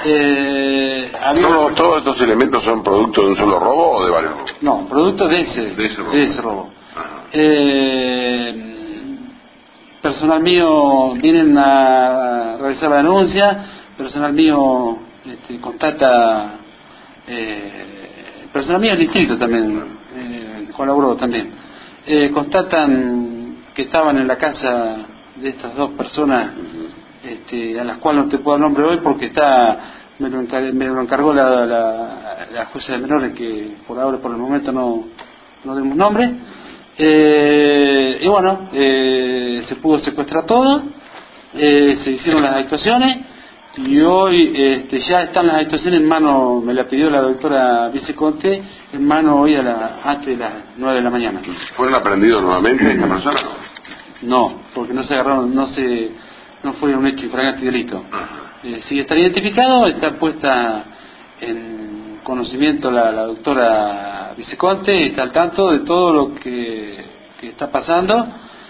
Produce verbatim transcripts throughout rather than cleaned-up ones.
Eh, había... ¿Todos, ¿Todos estos elementos son producto de un solo robo o de varios robos? No, producto de ese, de ese robo. de ese robo. Eh, personal mío vienen a realizar la denuncia, personal mío este, constata, eh, personal mío del distrito también, eh, colaboró también, eh, constatan que estaban en la casa de estas dos personas, este, a las cuales no te puedo dar nombre hoy porque está, me lo encargó, me lo encargó la, la, la jueza de menores, que por ahora, por el momento no, no demos nombre. Eh, y bueno, eh, se pudo secuestrar todo, eh, se hicieron las actuaciones y hoy este, ya están las actuaciones en mano, me la pidió la doctora Viceconte, en mano hoy a la, antes de las nueve de la mañana. ¿Fueron aprendidos nuevamente estas personas? No, porque no se agarraron, no se, no fue un hecho infragante delito. Eh, si está identificado, está puesta en conocimiento la, la doctora Viceconte, está al tanto de todo lo que, que está pasando.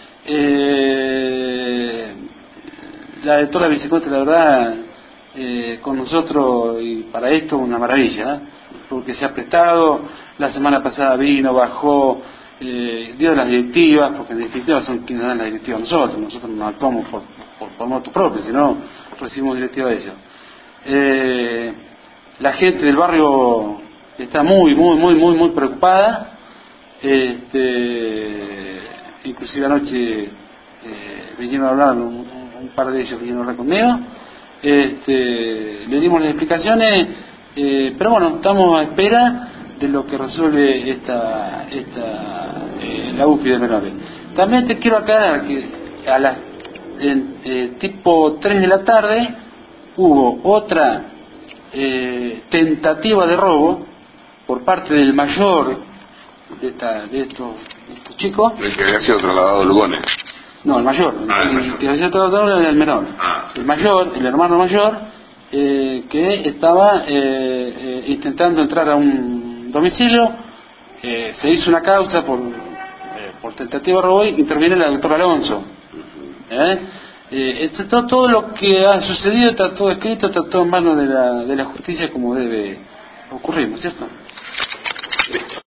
Eh, la doctora Viceconte, la verdad, eh, con nosotros y para esto una maravilla, ¿eh? Porque se ha prestado, la semana pasada vino, bajó, eh, dio las directivas, porque en definitiva son quienes dan las directivas nosotros, nosotros no actuamos por, por, por motu propio, sino recibimos directivas de ellos. Eh, la gente del barrio está muy, muy, muy, muy, muy preocupada, este, inclusive anoche eh, vinieron a hablar, un, un par de ellos vinieron a hablar conmigo, este, le dimos las explicaciones, eh, pero bueno, estamos a espera de lo que resuelve esta, esta eh, la U F I de menores. También te quiero aclarar que a las en, eh, tipo tres de la tarde hubo otra eh, tentativa de robo por parte del mayor de, esta, de, estos, de estos chicos. El que había sido trasladado a Lugones. No, el mayor, ah, el, el, mayor. el que había sido trasladado era el menor. Ah. El mayor, el hermano mayor, eh, que estaba eh, eh, intentando entrar a un domicilio, eh, se hizo una causa por, eh, por tentativa de robo y interviene la doctora Alonso. ¿Eh? Eh, esto, todo, todo lo que ha sucedido está todo escrito, está todo en manos de la, de la justicia como debe ocurrir, ¿no es cierto?